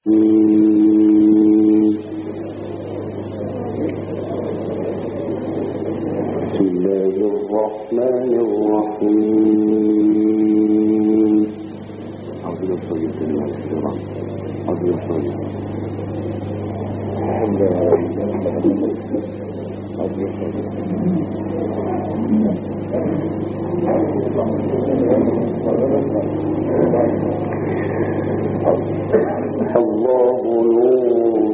الله الرحمن الرحيم. عظيم الصلاة والسلام. عظيم الصلاة. الله نور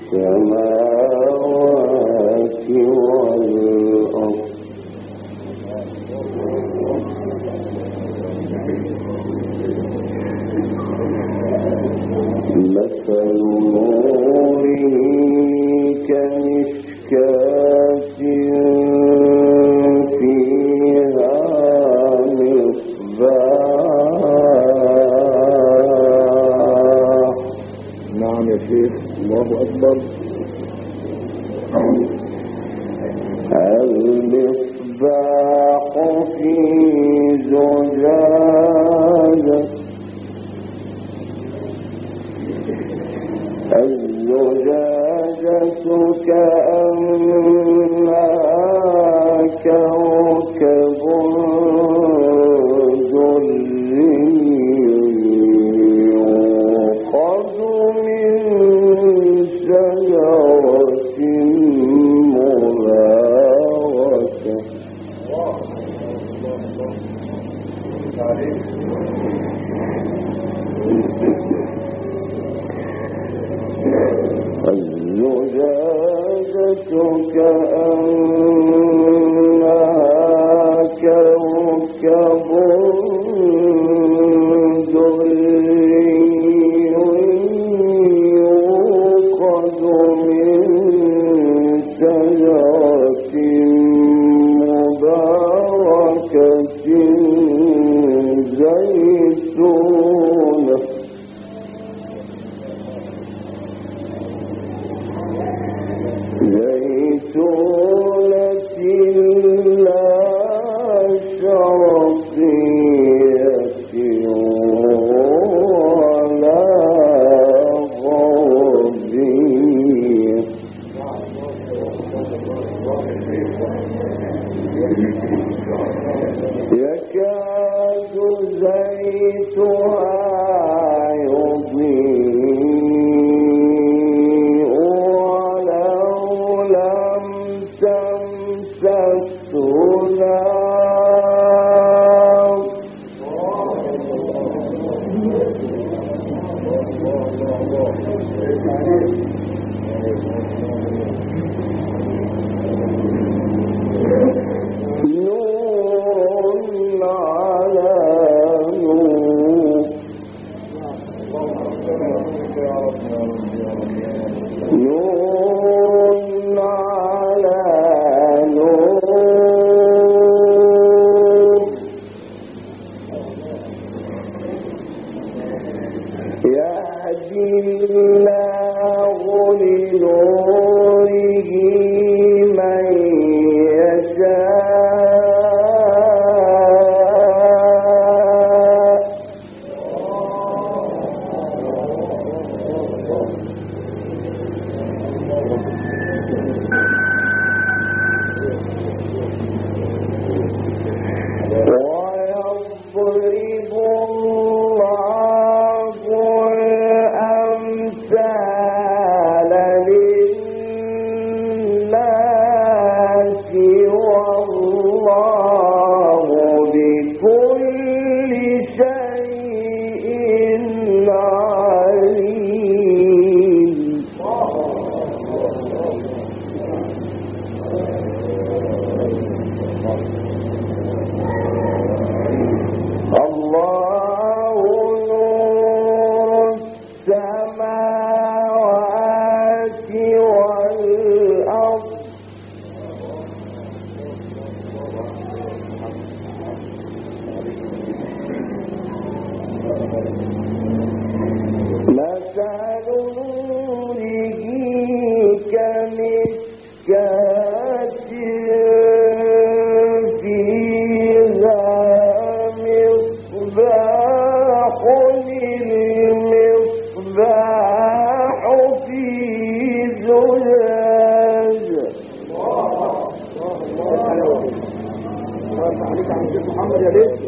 السماوات والأرض مثل نوره كمشكاة فيها مصباح. نعم يا شيخ، الله أكبر. المصباح في زجاجة، الزجاجة كأنها كوكب دري يوقد من شجرة مباركة. الزجاجة كأنها كوكب دري يوقد من شجرة مباركة زيتونة لا شرقية ولا غربية. يكاد زيتها يضيء ولو لم تمسسه نار. نور على نور. نور على نور. يهدي الله لنوره من يشاء. ويضرب الله الأمثال للناس والله بكل شيء عليم. الله نور السماوات والأرض مثل نوره كمشكاة فيها مصباح. المصباح عليك عن الشيخ محمد يا ريت.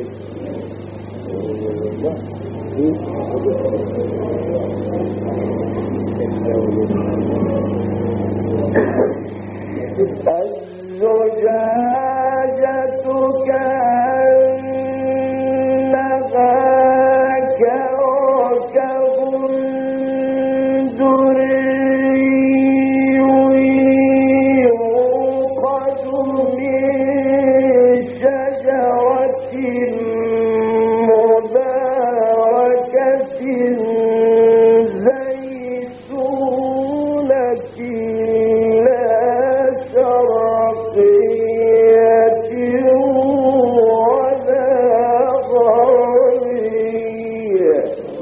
الزجاجة كأنها كوكب دري يوقد من شجرة مباركة زيتونة لا شرقية ولا غربية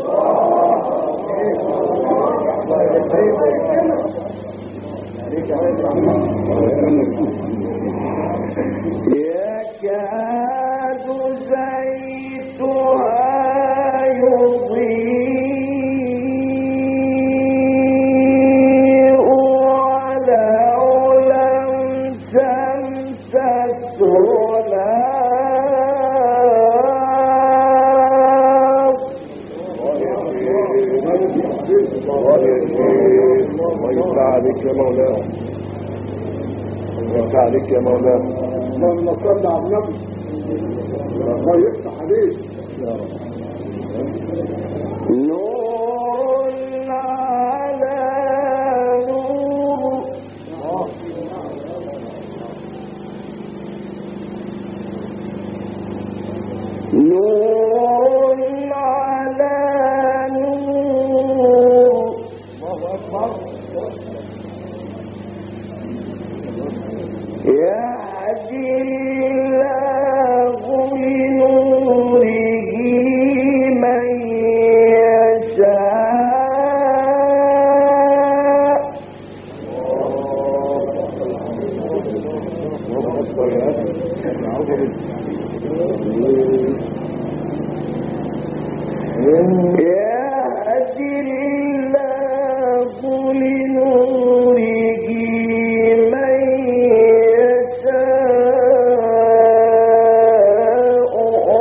يكاد زيتها يضيء ولو لم تمسسه نار الله يفتح عليك يا مولانا، يفتح عليك يا مولانا. اللهم صل على النبي. الله يفتح عليك يا رب. نور على نور نور على نور يهدي الله لنوره من يشاء يهدي الله لنوره من يشاء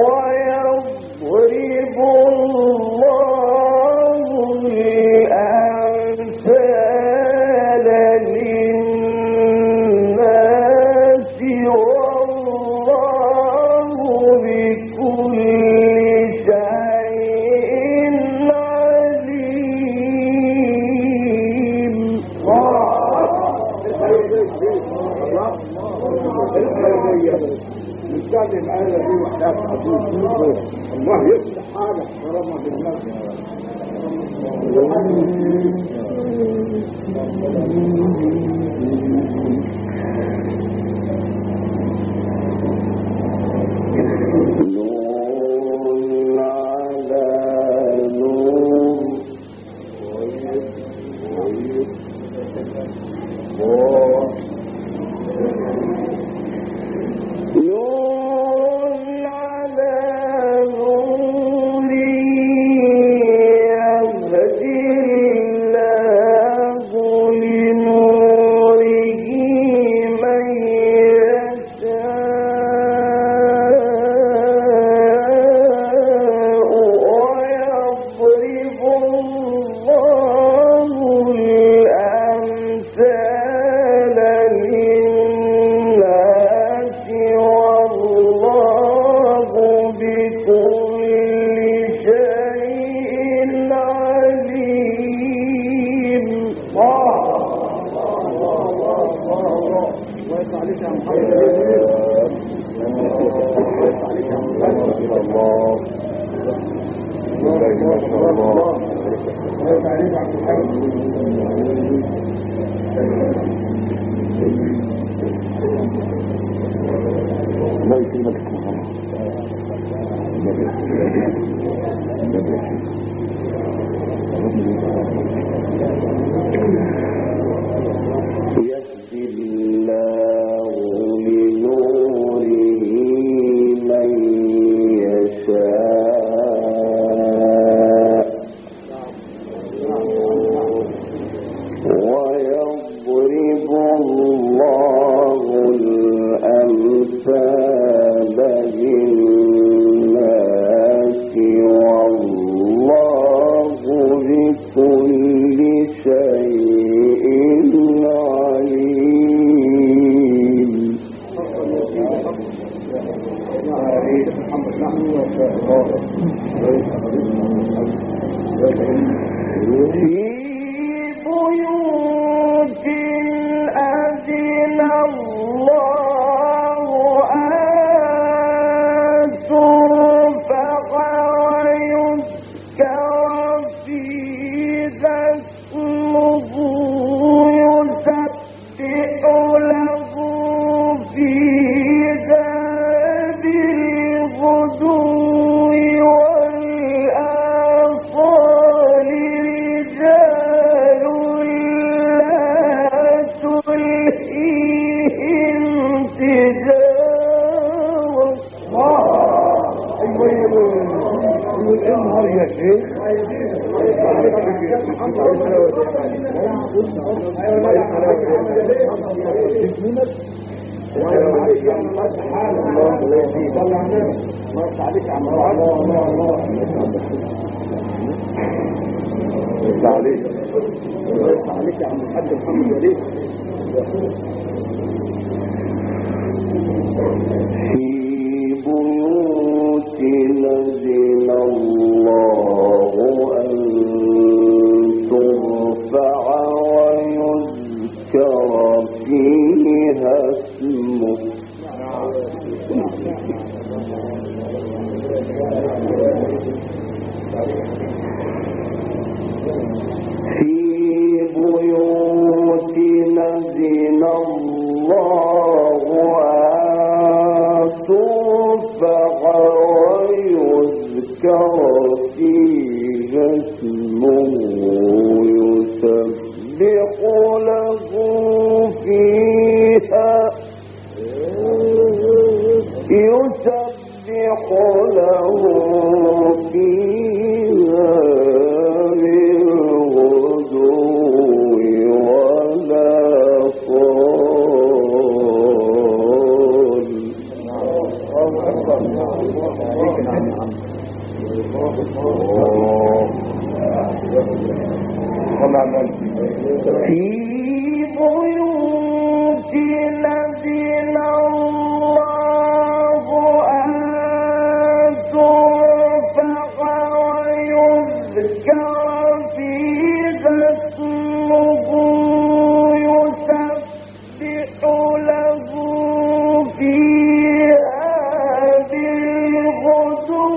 ويضرب الله الأمثال للناس والله بكل شيء عليم. نستخدم الآية دي وحدات عظيم. الله يفتح حالك كرامة بالناس. نور على نور نور على نور يهدي الله لنوره من يشاء ويضرب الله الأمثال للناس والله بكل شيء عليم. الله يسلمك يهدي الله لنوره من يشاء ويضرب عليك يا عم الحاج محمد وليد. في بيوت نزل الله أن ترفع ويذكر فيها اسمه نزل الله أن ترفع ويذكر فيها اسمه يسبح له فيها في بيوت نزل الله أن ترفع ويذكر فيها اسمه يسبح له فيها بالغدو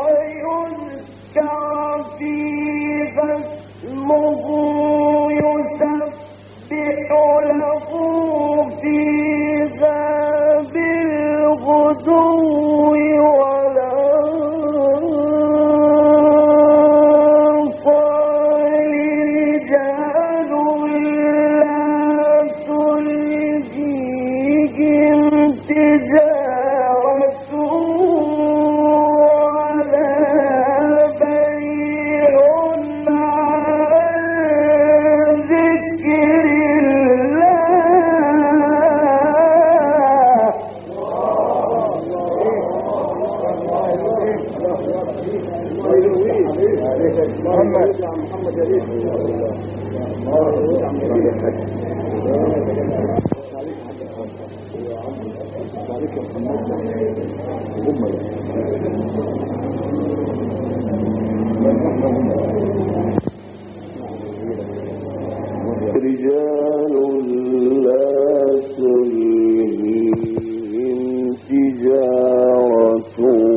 ويذكر فيها اسمه رجال لا تلهيهم تجارة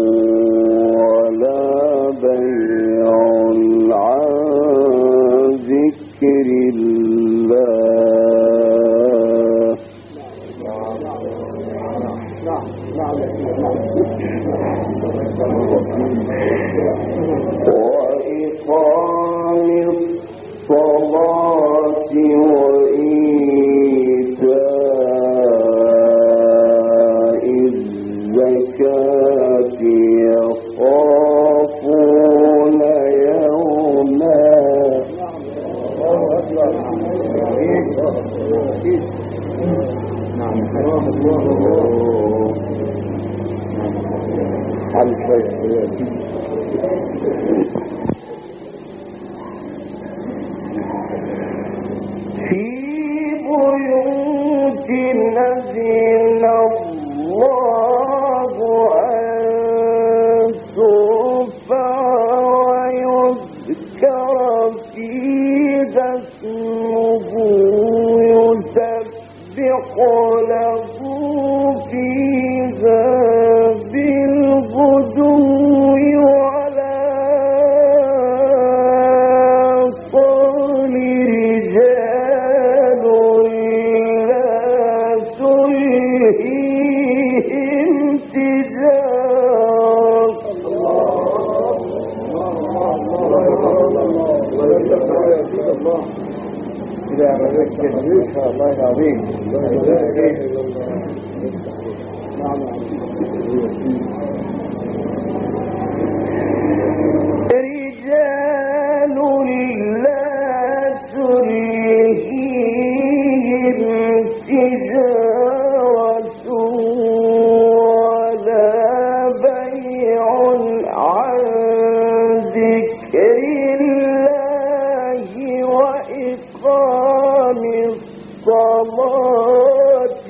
ولا بيع عن ذكر الله وإقام الصلاة وإيتاء الزكاة يخافون يوما في بيوت أذن الله أن ترفع ويذكر فيها اسمه يسبح له فيها بالغدو الله العظيم رجال لا تلهيهم تجارة ولا بيع عن ذكر الله وإقام الصلاة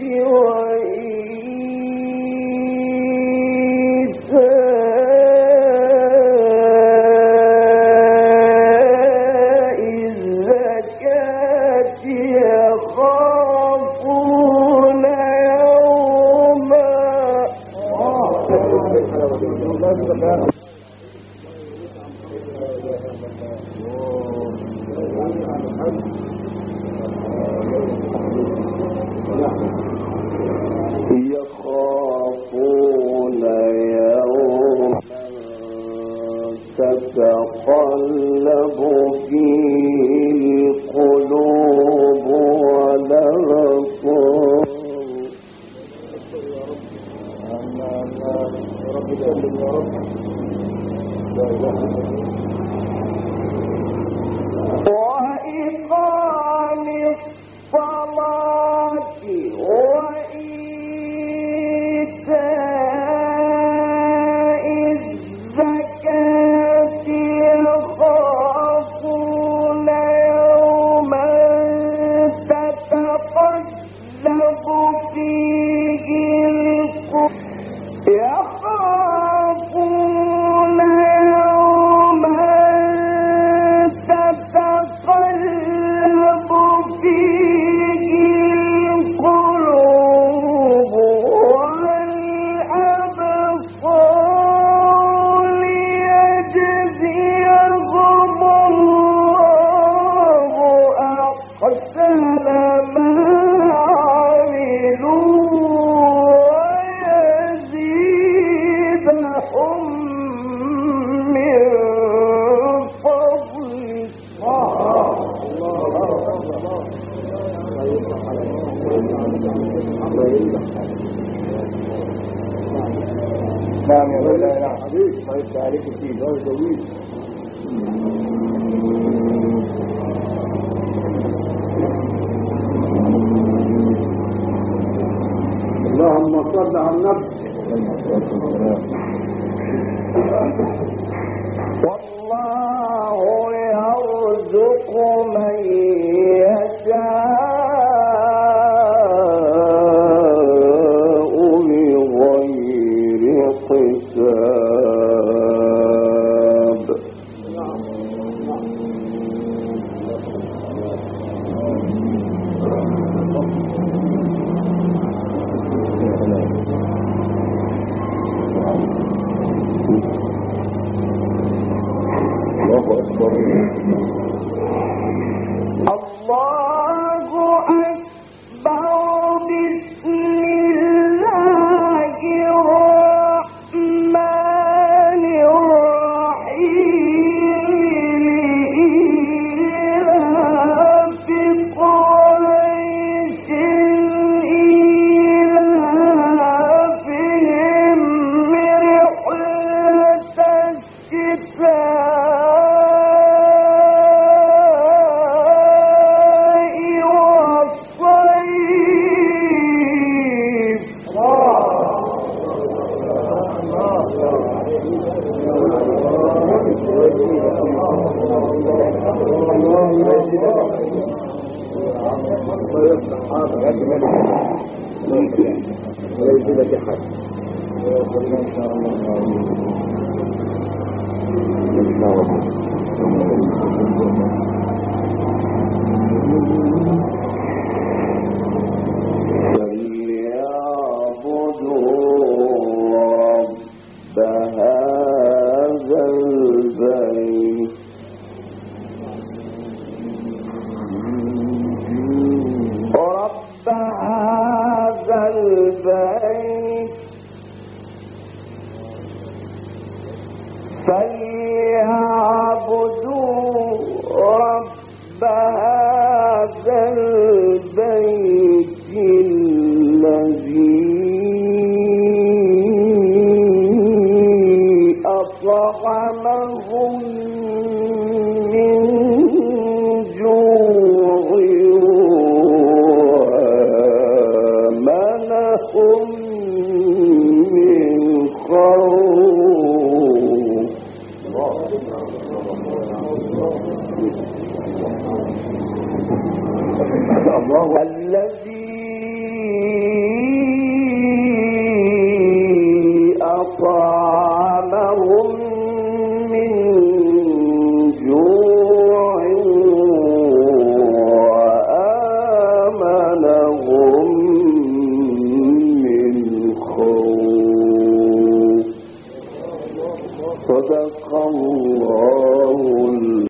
وإيتاء الزكاة يخافون يوما يخافون يوما تتقلب فيه القلوب والأبصار وإقام الصلاة وإيتاء الزكاة يخافون يوما تتقلب فيه القلوب يخافون يوما تتقلب فيه القلوب والأبصار ليجزيهم الله أحسن ما عملوا ويزيدهم من فضله نعم يا مولانا نعم حبيبي طيب عليك كتير ده جميل اللهم صل على النبي. والله يرزق من يشاء بغير حساب. الله أكبر. الله أكبر. بسم الله الرحمن الرحيم. إيلاف قريش إيلافهم رحلة فليعبدوا رب هذا البيت الذي أطعمهم من جوع وآمنهم من خوف. الذي